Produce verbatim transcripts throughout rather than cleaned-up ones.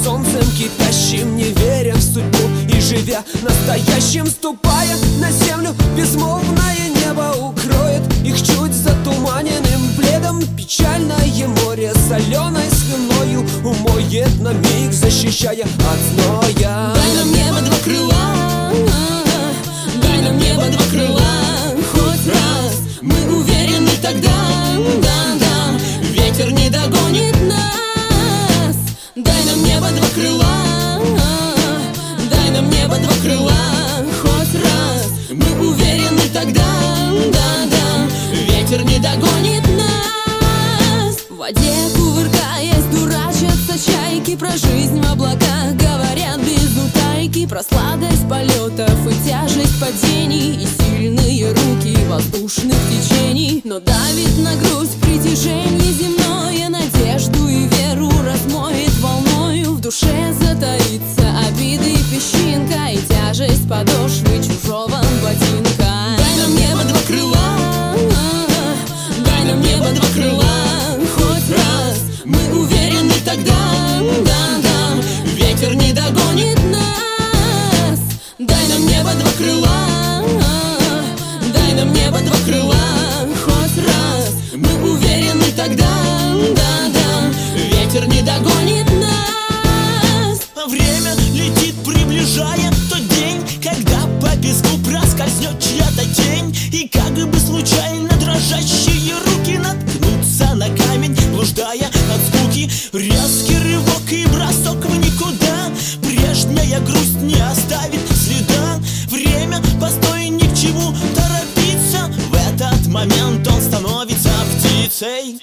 солнцем кипящим, не веря в судьбу и живя настоящим, ступая на землю, безмолвное небо укроет их чуть затуманенным пледом. Печальное море соленой слюною умоет на миг, защищая от зноя. Дай нам небо два крыла, дай нам небо два крыла, хоть раз. Мы уверены тогда, да, да, ветер не догонит нас. Дай нам небо два крыла, дай нам небо два крыла, хоть раз. Мы уверены тогда, да, да, ветер не догонит нас. В воде кувыркаясь, дурачатся чайки, про жизнь в облаках говорят без утайки, про сладость полетов и тяжесть падений, и сильные руки воздушных течений. Но давит на грудь притяжение земное, надежду и веру размоет волною. В душе затаится обиды и песчинка, и тяжесть подошвы чужого ботинка. Дай нам небо два крыла, дай нам небо два крыла, хоть раз. Мы уверены тогда, да, да, ветер не догонит нас. Дай нам небо два крыла, дай нам небо два крыла, хоть раз. Мы уверены тогда, да, да, ветер не догонит нас. Время летит, приближая тот день, когда по песку проскользнет чья-то тень, и как бы случайно дрожащие руки наткнутся на камень, блуждая от скуки. Резкий рывок и бросок в никуда, прежняя грусть не оставит следа. Время постой, ни к чему торопиться, в этот момент он становится птицей.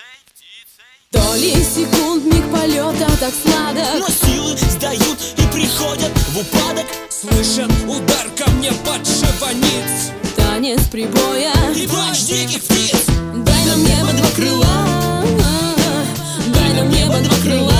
Доли секунд, миг полета так сладок, Но силы сдают и приходят в упадок. Слышен удар камня подшиваниц, танец прибоя И плач диких птиц. Дай нам небо два крыла, дай нам небо два крыла,